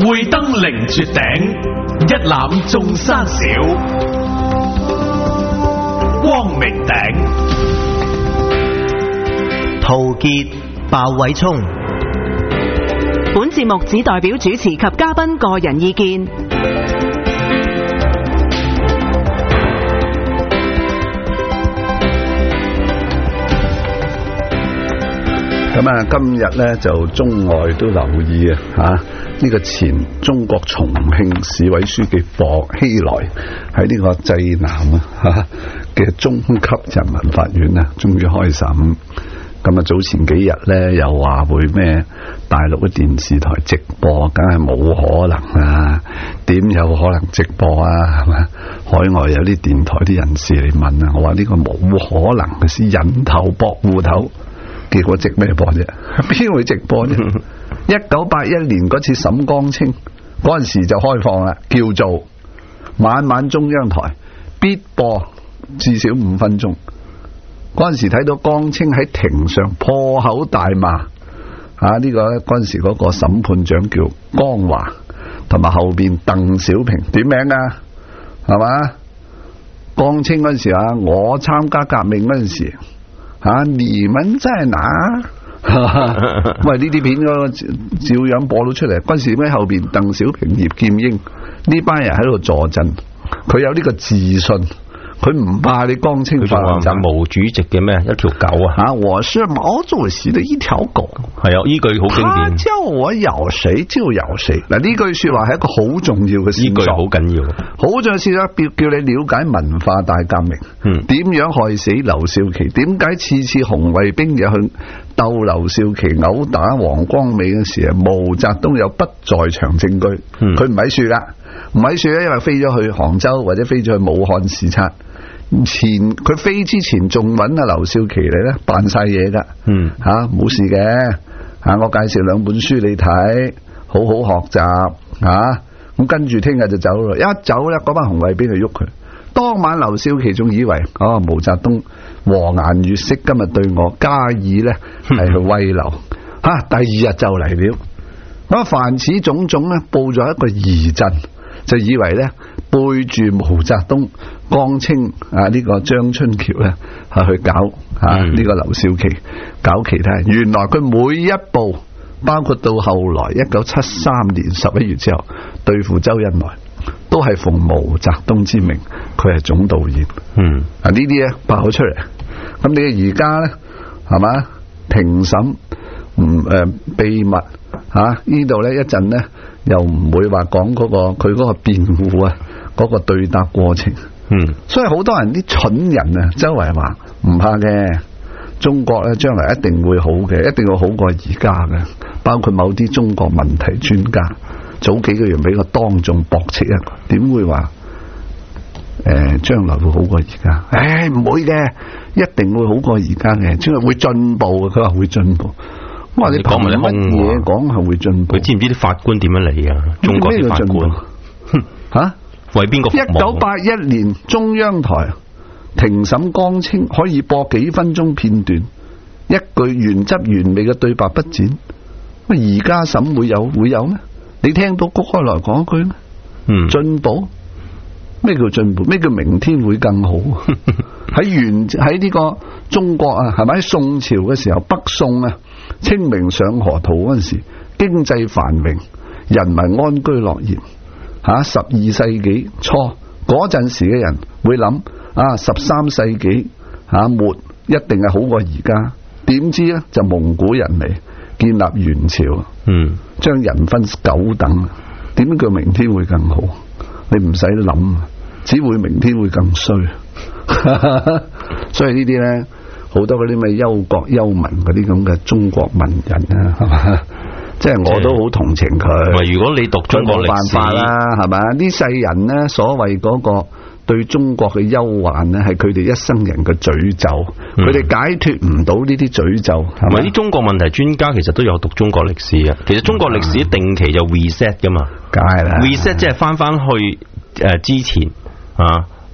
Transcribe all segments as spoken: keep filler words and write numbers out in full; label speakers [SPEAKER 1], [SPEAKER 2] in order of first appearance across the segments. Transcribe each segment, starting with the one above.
[SPEAKER 1] 會登凌絕頂，一覽眾山小。光明頂，
[SPEAKER 2] 陶傑、鮑偉聰。
[SPEAKER 3] 本節目只代表主持及嘉賓個人意見。
[SPEAKER 4] 咁啊，今日咧就中外都留意啊，吓、這、呢個前中國重慶市委書記薄熙來喺呢個濟南啊吓嘅中級人民法院啊，終於開審。咁啊，早前幾日咧又話會咩大陸嘅電視台直播，梗係冇可能啊！點有可能直播啊？係咪？海外有啲電台啲人士嚟問啊，我話呢個冇可能嘅事，引頭博戶頭。結果直咩播啫？邊會直播啫？一九八一年嗰次審江青嗰陣時就開放啦，叫做晚晚中央台必播至少五分鐘。嗰陣時睇到江青喺庭上破口大罵啊！呢、這個嗰陣時嗰個審判長叫江華，同埋後邊鄧小平點名啊？係嘛？江青嗰陣時啊，我參加革命嗰陣時。啊！你們在哪？喂，呢啲片嗰照樣播到出嚟。嗰時喺後邊，鄧小平、葉劍英呢班人喺度坐鎮，佢有呢個自信，佢唔怕你江青發爛渣。
[SPEAKER 5] 毛主席嘅咩一條狗啊！
[SPEAKER 4] 啊，我是毛主席的一條狗。係
[SPEAKER 5] 啊，呢句好經典。
[SPEAKER 4] 他叫我咬誰就咬誰。嗱，呢句說話係一個好重要嘅線索。呢句好緊要，好重要線索，叫你了解文化大革命。嗯，點樣害死劉少奇？點解次次紅衛兵又去鬥劉少奇、毆打黃光美嘅時候，毛澤東有不在場證據？佢唔喺樹啦，唔喺樹咧，因為飛咗去杭州或者飛咗去武漢視察。前佢飛之前仲揾阿劉少奇嚟咧，扮晒嘢噶。嗯，吓、啊、冇事嘅。吓、啊，我介紹兩本書你睇，好好學習。吓、啊，咁跟住聽日就走咯。一走咧，嗰班紅衛兵就喐佢。當晚劉少奇仲以為哦，毛澤東和顏悅色，今日對我加以咧係去慰留。吓、啊，第二日就嚟了。咁凡此種種咧，布咗一個疑陣，就以為咧背住毛澤東、江青啊呢、這個張春橋咧係去搞啊呢、這個劉少奇，搞其他人。原來佢每一步，包括到後來一九七三年十一月之後對付周恩來，都係奉毛澤東之命，佢係總導演。嗯，啊呢啲咧爆咗出嚟，咁你而家咧係嘛庭審唔誒秘密吓、啊、呢度咧一陣咧又唔會話講嗰個佢嗰個辯護啊嗰個對答過程。嗯，所以好多人啲蠢人啊，周圍話唔怕嘅，中國咧將來一定會好嘅，一定會好過而家嘅，包括某啲中國問題專家。早幾個月俾我當眾駁斥一個，點會話誒將來會好過而家？誒唔會嘅，一定會好過而家嘅，將來會進步嘅。佢話會進步。我話你講乜嘢講係會進步？
[SPEAKER 5] 佢知唔知啲法官點樣理啊？中國啲法官
[SPEAKER 4] 吓、啊、為邊個服務？一九八一年中央台庭審江青，可以播幾分鐘片段，一句原汁原味嘅對白不剪。乜而家審會有會有咩？你聽到谷開來講一句咩？嗯，進步？咩叫進步？咩叫明天會更好？喺元喺呢個中國啊，係咪喺宋朝嘅時候，北宋啊，清明上河圖嗰陣時，經濟繁榮，人民安居樂業。吓，十二世紀初嗰陣時嘅人會諗啊，十三世紀吓末一定係好過而家。點知咧就蒙古人嚟建立元朝，嗯，將人分九等，點叫明天會更好？你唔使諗，只會明天會更衰。所以呢啲咧，好多嗰啲咩憂國憂民嗰啲咁嘅中國文人啊，係嘛？即係我都好同情佢。
[SPEAKER 5] 如果你讀中國歷史，冇辦法
[SPEAKER 4] 啦，係嘛？呢世人咧，所謂嗰個對中國嘅憂患咧，係佢哋一生人嘅詛咒，佢哋、嗯、解脫唔到呢啲詛咒。係咪？啲
[SPEAKER 5] 中國問題專家其實都有讀中國歷史啊。其實中國歷史定期就 reset 噶嘛，
[SPEAKER 4] 梗係啦
[SPEAKER 5] ，reset 即係翻翻去誒之前啊。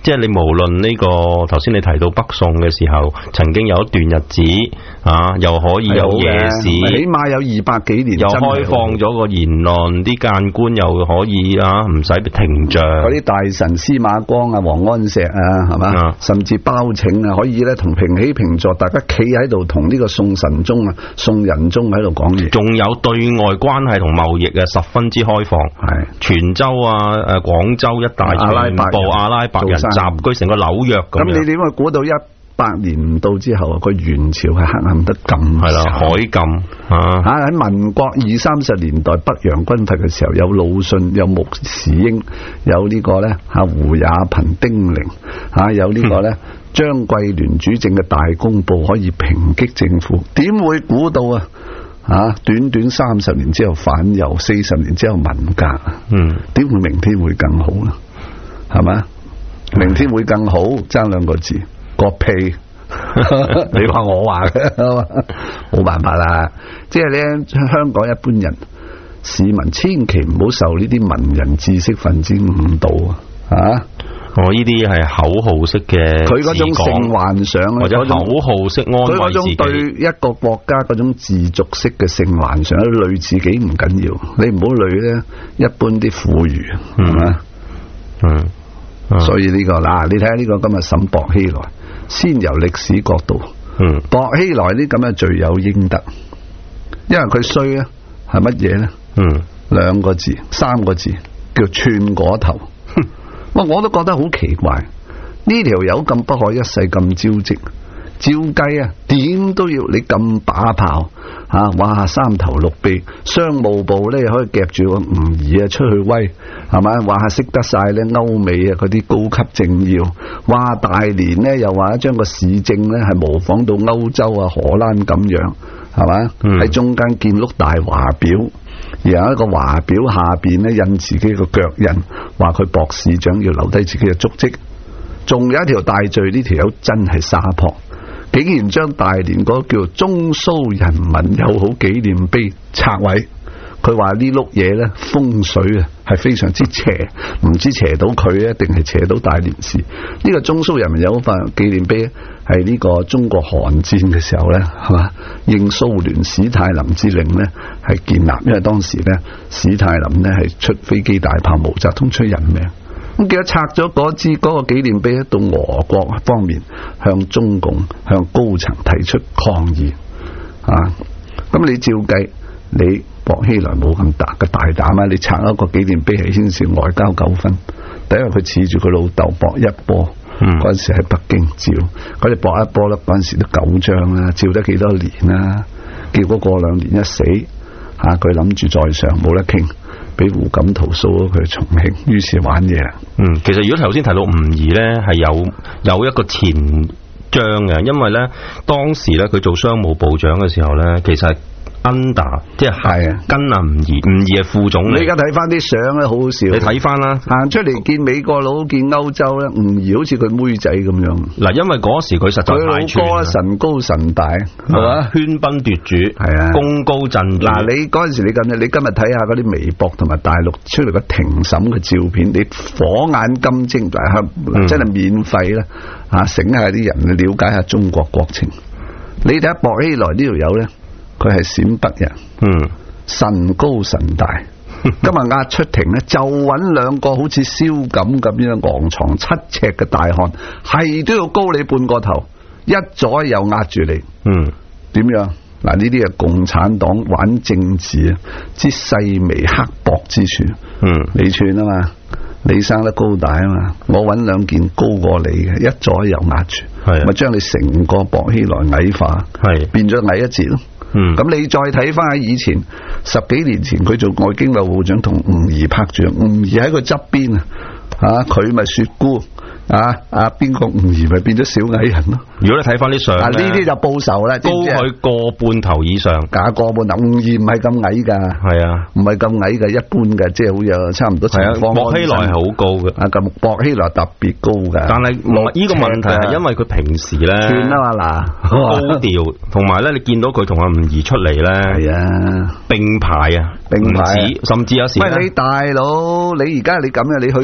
[SPEAKER 5] 即係你無論呢、這個頭先你提到北宋嘅時候，曾經有一段日子啊，又可以有夜市，
[SPEAKER 4] 起碼有二百幾年，
[SPEAKER 5] 又開放咗個言論，啲諫官又可以啊，唔使停仗。
[SPEAKER 4] 嗰啲大臣司馬光啊、王安石啊，係嘛、啊，甚至包拯啊，可以咧同平起平坐，大家企喺度同呢個宋神宗啊、宋仁宗喺度講嘢。仲
[SPEAKER 5] 有對外關係同貿易啊，十分之開放。係泉州啊、誒廣州一帶全部阿拉伯人集居成個紐約咁。咁你點
[SPEAKER 4] 會估到一百年唔到之後啊，個元朝係黑暗得咁？係啦，
[SPEAKER 5] 海禁啊！
[SPEAKER 4] 吓喺民國二三十年代北洋軍閥嘅時候，有魯迅、有穆時英、有呢個咧吓胡也頻、丁玲吓，有呢個咧張桂聯主政嘅大公報可以抨擊政府，點會估到啊？啊！短短三十年之後反右，四十年之後文革，嗯，點會明天會更好啦？係咪？明天會更好，爭兩個字，個屁！你話我話嘅，冇辦法啦。即係咧，香港一般人市民千祈唔好受呢啲文人知識分子誤導啊！
[SPEAKER 5] 我呢啲係口號式嘅，
[SPEAKER 4] 佢嗰種性幻想，
[SPEAKER 5] 或者口號式安慰自己。佢嗰種對一個國家嗰種自足式嘅性幻想，累自己唔緊要，你唔好累咧一般啲富裕，係嘛？嗯，嗯，所以呢個嗱，你睇下呢個今日審薄熙來，先由歷史角度，嗯，薄熙來呢咁嘅罪有應得，因為佢衰咧係乜嘢咧？嗯，兩個字，三個字，叫串果頭。我我都覺得好奇怪，呢條友咁不可一世，咁招積，照計啊，點都要你咁把炮啊！哇，三頭六臂，商務部咧可以夾住個吳儀啊出去威，係咪？話識得晒咧歐美啊嗰啲高級政要，哇！大連咧又話將個市政咧係模仿到歐洲啊荷蘭咁樣，係咪？喺、嗯、中間建碌大華表。然後一個華表下邊咧印自己個腳印，話佢博市長要留低自己嘅足跡。仲有一條大罪，呢條友真係沙撲，竟然將大連嗰個叫做中蘇人民友好紀念碑拆毀。佢話呢碌嘢咧風水啊係非常之邪，唔知邪到佢咧定係邪到大連市。呢、這個中蘇人民友好紀念碑係呢個中國韓戰嘅時候咧，係嘛，應蘇聯史太林之令咧係建立，因為當時咧史太林咧係出飛機大炮，毛澤東出人命。咁記得拆咗嗰支嗰個紀念碑，到俄國方面向中共向高層提出抗議啊！咁你照計你。薄熙來冇咁大嘅大膽啊！你拆一個紀念碑係牽涉外交糾紛。第一，佢恃住佢老豆薄一波，嗰陣、嗯、時喺北京照，佢哋薄一波咧嗰陣時都九張啦，照得幾多年啦？結果過兩年一死，吓佢諗住再上冇得傾，俾胡錦濤掃咗佢重慶，於是玩嘢啦。嗯，其實如果頭先提到吳儀咧，係有有一個前章嘅，因為咧當時咧佢做商務部長嘅時候咧，其實。under 即係跟阿吳儀，吳儀係副總理。你而家睇翻啲相咧，好好笑。你睇翻啦，行出嚟見美國佬，見歐洲咧，吳儀好似佢妹仔咁樣。嗱，因為嗰時佢實在太串，佢老哥神高神大，係嘛，喧賓奪主，係啊，功高震主。嗱，你嗰陣時你咁，你今日睇下嗰啲微博同埋大陸出嚟嘅庭審嘅照片，你火眼金睛，嗱，真係免費啦，啊，醒下啲人去了解下中國國情。你睇下薄熙來呢條友咧。佢係陝北人，嗯，神高神大。今日押出庭咧，就揾兩個好似蕭錦咁樣昂藏七尺嘅大漢，係都要高你半個頭，一左右壓住你。嗯，點樣？嗱，呢啲係共產黨玩政治啊之細微刻薄之處。嗯，你串啊嘛，你生得高大啊嘛，我揾兩件高過你嘅，一左右壓住，係咪將你成個薄熙來矮化？係變咗矮一截咯。嗯，咁你再睇翻喺以前十幾年前，佢做外經貿部長同吳儀拍住，吳儀喺佢側邊啊，啊佢咪雪姑。啊啊！邊個吳儀咪變咗小矮人咯？如果你睇翻啲相，呢啲就報仇啦，高佢個半頭以上，假個半頭。吳儀唔係咁矮噶，係啊，唔係咁矮噶，一般嘅，即係好有差唔多情況。薄熙來係好高嘅，啊咁薄熙來特別高嘅。但係呢個問題係因為佢平時咧，算啦嘛嗱，高調，同埋咧你見到佢同阿吳儀出嚟咧，係啊，並排啊，並排，甚至有時喂你大佬，你而家你咁樣，你去到重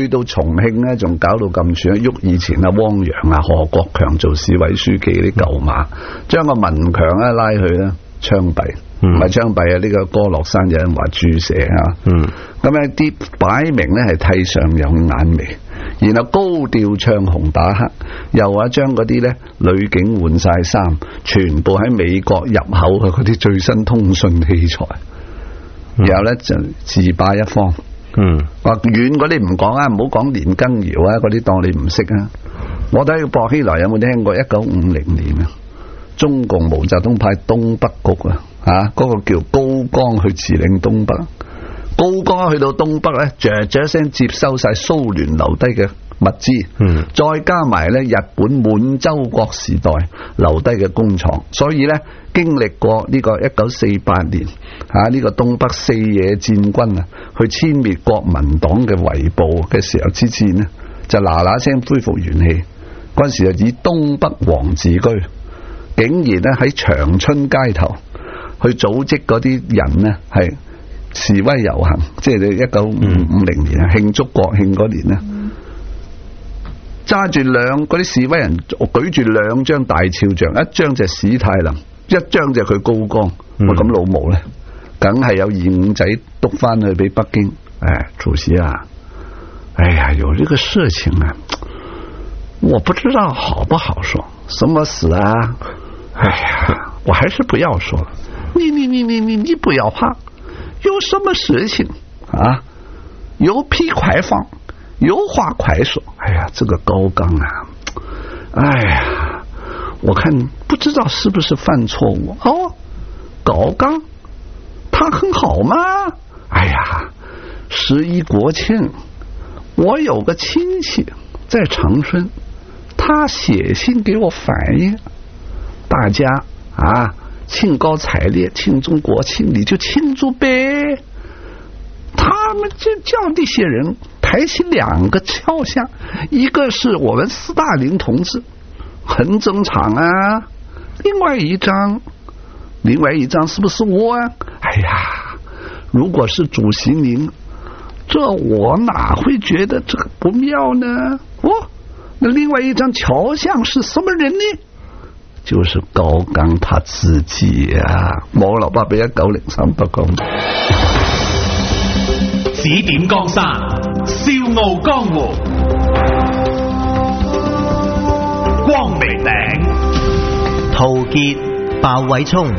[SPEAKER 4] 重慶咧仲搞到咁串，喐以前啊汪洋啊何國強做市委書記啲舊馬，將個文強咧拉去咧槍斃，唔係槍斃啊！呢、這個歌樂山有人話注射啊，咁樣啲擺明咧係替上有眼眉，然後高調唱紅打黑，又話將嗰啲咧女警換晒衫，全部喺美國入口嘅嗰啲最新通訊器材，嗯、然後咧就自霸一方。嗯，話遠嗰啲唔講啊，唔好講連根瑤啊，嗰啲當你唔識啊。我睇薄熙來有冇聽過一九五零年啊？中共毛澤東派東北局啊，吓、那、嗰個叫高崗去指領東北，高崗去到東北咧，嘖嘖聲接收晒蘇聯留低嘅物資，嗯，再加埋咧日本滿洲國時代留低嘅工廠，所以咧經歷過呢個一九四八年吓呢、這個東北四野戰軍啊，去殲滅國民黨嘅圍捕嘅時候之戰呢，就嗱嗱聲恢復元氣。嗰陣時就以東北王自居，竟然咧喺長春街頭去組織嗰啲人呢，係示威遊行，即係你一九五零年啊慶祝國慶嗰年呢。揸住兩嗰啲示威人舉住兩張大肖像，一張就史太林，一張就佢高崗。我咁、嗯、老毛咧，梗係有二五仔督翻去俾北京。哎，主席啊，哎呀，有這個事情啊，我不知道好不好說。什麼事啊？哎呀，我還是不要說了。你你你你你你不要怕，有什麼事情啊？有屁快放。有話快說。哎呀，這個高崗啊，哎呀，我看不知道是不是犯錯誤哦。高崗他很好嗎？哎呀，十一國慶我有個親戚在長春，他寫信給我反映，大家啊興高采烈慶祝國慶，你就慶祝唄。他們就叫這些人抬起兩個肖像，一個是我們斯大林同志，很正常啊。另外一張，另外一張是不是我啊？哎呀，如果是主席您，這我哪會覺得這個不妙呢？哦，那另外一張肖像是什麼人呢？就是高崗他自己啊。冇啦，八比一九零三不講。
[SPEAKER 1] 指點江山，笑傲江湖，光明頂，
[SPEAKER 2] 陶傑、鮑偉聰。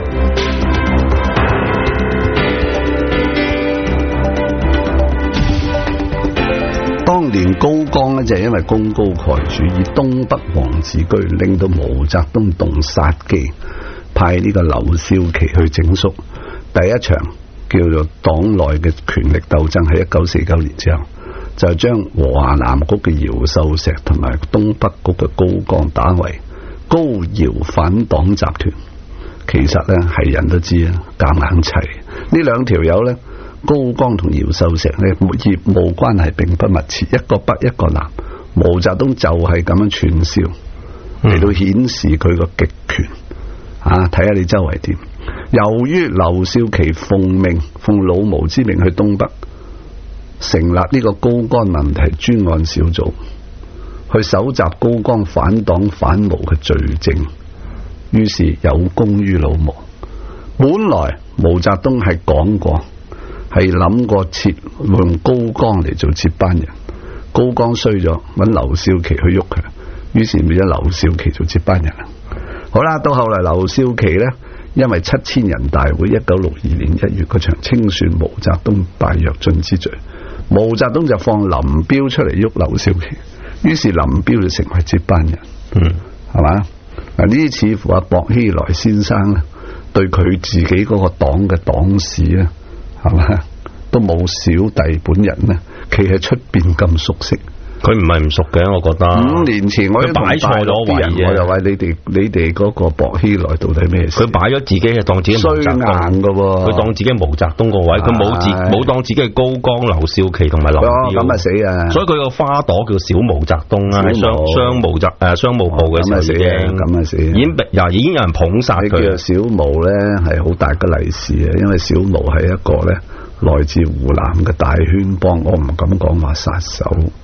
[SPEAKER 4] 當年高崗呢，就係因為功高蓋主，以東北王自居，令到毛澤東動殺機，派呢個劉少奇去整肅。第一場叫做黨內嘅權力鬥爭，喺一九四九年之後，就將華南局嘅姚秀石同埋東北局嘅高崗打為高姚反黨集團。其實咧係人都知啊，夾硬齊呢兩條友咧，高崗同姚秀石咧業務關係並不密切，一個北一個南。毛澤東就係咁樣串燒嚟到顯示佢個極權啊！睇下你周圍點。由於劉少奇奉命奉老毛之命去東北成立呢個高崗問題專案小組，去搜集高崗反黨反毛嘅罪證，於是有功於老毛。本來毛澤東係講過，係諗過設用高崗嚟做接班人，高崗衰咗，揾劉少奇去喐佢，於是變咗劉少奇做接班人。好啦，到後來劉少奇呢，因為七千人大會一九六二年一月嗰場清算毛澤東敗躍進之罪，毛澤東就放林彪出嚟喐劉少奇，於是林彪就成為接班人。嗯，係嘛？嗱，呢啲似乎阿薄熙來先生咧，對佢自己嗰個黨嘅黨史咧，係嘛，都冇小弟本人咧企喺出邊咁熟悉。
[SPEAKER 5] 佢唔係唔熟嘅，我覺得
[SPEAKER 4] 五年前我擺錯咗位嘅，我就話你哋你哋嗰個薄熙來到底咩事？
[SPEAKER 5] 佢擺咗自己係當自己毛澤東
[SPEAKER 4] 硬噶喎，
[SPEAKER 5] 佢當自己毛澤東個位，佢冇自冇當自己係高崗、劉少奇同埋林彪，
[SPEAKER 4] 咁啊死啊！
[SPEAKER 5] 所以佢個花朵叫小毛澤東啊，商商毛澤誒商務部嘅時候已經
[SPEAKER 4] 咁啊死，
[SPEAKER 5] 已經又已經有人捧殺佢。
[SPEAKER 4] 叫小毛咧係好大嘅利是啊，因為小毛係一個咧來自湖南嘅大圈幫，我唔敢講話殺手。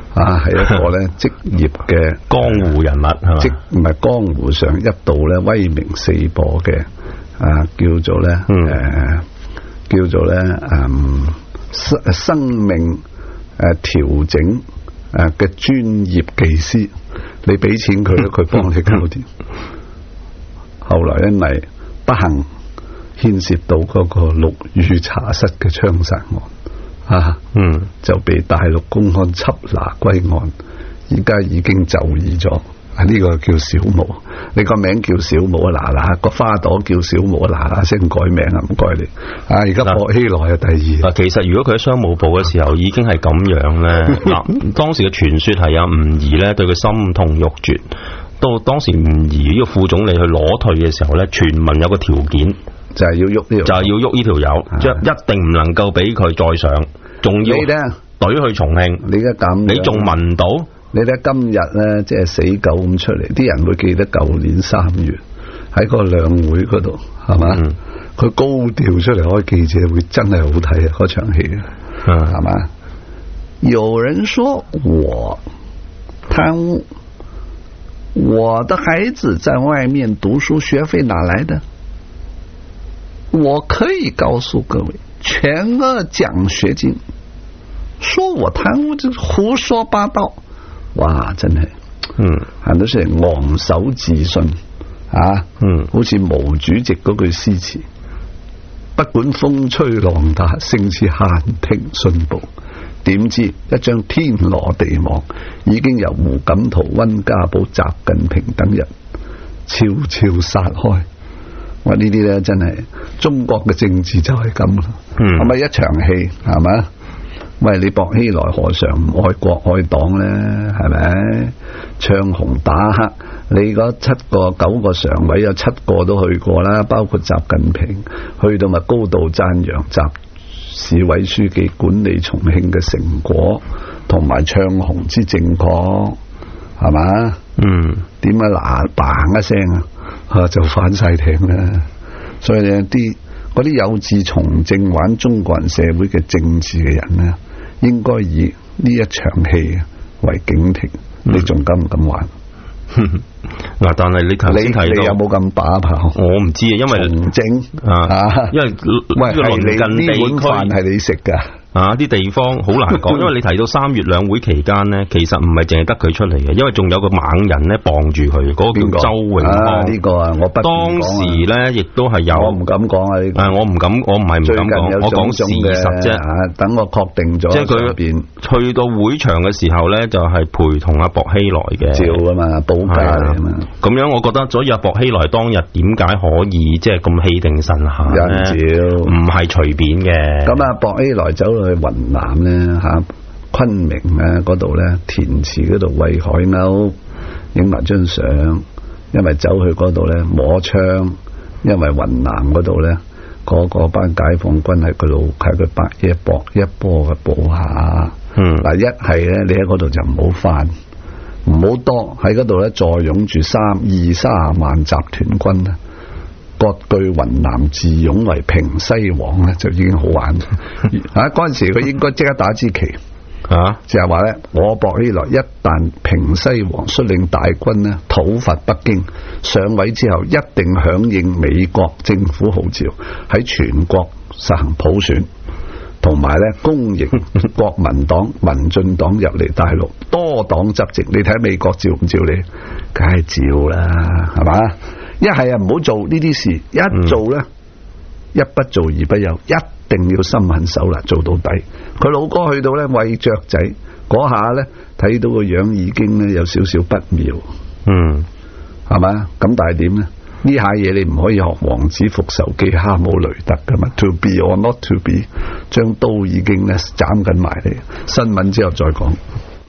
[SPEAKER 4] 啊，係一個咧職業嘅
[SPEAKER 5] 江湖人物，係嘛？
[SPEAKER 4] 即唔係江湖上一度咧威名四播嘅啊，叫做咧誒、嗯呃，叫做咧嗯生生命誒調整誒嘅專業技師，你俾錢佢咧，佢幫你搞掂。後來因為不幸牽涉到嗰個陸羽茶室嘅槍殺案啊，嗯，就被大陸公安緝拿歸案，而家已經就義咗。呢、這個叫小毛，你個名叫小毛啊，嗱嗱個花朵叫小毛啊，嗱嗱聲改名啊，唔該你啊。而家薄熙來啊，第二。嗱，
[SPEAKER 5] 其實如果佢喺商務部嘅時候已經係咁樣咧，嗱，當時嘅傳說係有吳儀咧對佢心痛欲絕。到當時吳儀呢個副總理去攞退嘅時候咧，傳聞有個條件
[SPEAKER 4] 就係、是、要喐呢條，
[SPEAKER 5] 就係、是、要喐呢條友，即係一定唔能夠俾佢再上，仲要懟去重慶。
[SPEAKER 4] 你而家咁，
[SPEAKER 5] 你仲聞到？
[SPEAKER 4] 你睇今日咧，即係死狗咁出嚟，啲人會記得舊年三月喺個兩會嗰度，係嘛？佢、嗯、高調出嚟開記者會，真係好睇啊！嗰場戲，係嘛、嗯？有人說我貪污。我的孩子在外面讀書，學費哪來的？我可以告訴各位，全額獎學金。說我貪污就胡說八道。哇，真係，嗯，很多時昂首自信啊，嗯，好似毛主席嗰句詩詞，不管風吹浪打，勝似閒庭信步。點知一張天羅地網已經由胡錦濤、溫家寶、習近平等人悄悄殺開。哇！呢啲咧真係中國嘅政治就係咁啦，係咪、嗯、一場戲係咪？喂，你薄熙來何嘗唔愛國愛黨咧？係咪？唱紅打黑，你嗰七個九個常委有七個都去過啦，包括習近平，去到咪高度讚揚習市委書記管理重慶嘅成果，同埋唱紅之正確，係嘛？嗯，點解嗱嘭一聲啊，就反晒艇啦？所以呢啲嗰啲有志從政玩中國人社會嘅政治嘅人呢，應該以呢一場戲為警惕。嗯、你仲敢唔敢玩？
[SPEAKER 5] 嗱，但係你頭先提到，
[SPEAKER 4] 你有冇咁把炮？
[SPEAKER 5] 我唔知啊，因為
[SPEAKER 4] 從政啊，
[SPEAKER 5] 因為喂，鄰近地區
[SPEAKER 4] 係你食噶。
[SPEAKER 5] 啊！啲地方好難講，因為你提到三月兩會期間呢，其實唔係淨係得佢出嚟嘅，因為仲有個猛人咧傍住佢，嗰、那個叫周永康。呢、啊這個啊，我不當時咧亦都係有，我唔敢講啊！誒，我唔敢，我唔係唔敢講，我講事實啫。啊，等我確定咗。即係佢去到會場嘅時候咧，就係、是、陪同阿薄熙來嘅
[SPEAKER 4] 照啊嘛，保駕嚟啊嘛。
[SPEAKER 5] 咁樣我覺得，所以阿薄熙來當日點解可以即係咁氣定神閒咧？唔係隨便嘅。咁啊，薄熙來走去雲南咧吓，昆明啊嗰度咧，滇池嗰度餵海鷗，影埋張相。因為走去嗰度咧摸槍，因為雲南嗰度咧嗰個班解放軍係佢老係佢白嘢搏一波嘅部下。嗯，嗱，一係咧你喺嗰度就唔好翻，唔好多喺嗰度咧，再擁住三二三萬集團軍咧，割據雲南自擁為平西王咧，就已經好玩。啊，嗰陣時佢應該即刻打支旗啊，就係話咧，我薄熙來一旦平西王率領大軍咧討伐北京，上位之後一定響應美國政府號召，喺全國實行普選，同埋咧公認國民黨、民進黨入嚟大陸多黨執政。你睇美國照唔照你？梗係照啦，係嘛？一係啊唔好做呢啲事，一做咧、嗯、一不做二不休，一定要心狠手辣做到底。佢老哥去到咧餵雀仔嗰下咧，睇到個樣已經咧有少少不妙，嗯，係嘛？咁但係點咧？呢下嘢你唔可以學王子復仇記哈姆雷特噶嘛 ？To be or not to be， 將刀已經咧斬緊埋你。新聞之後再講。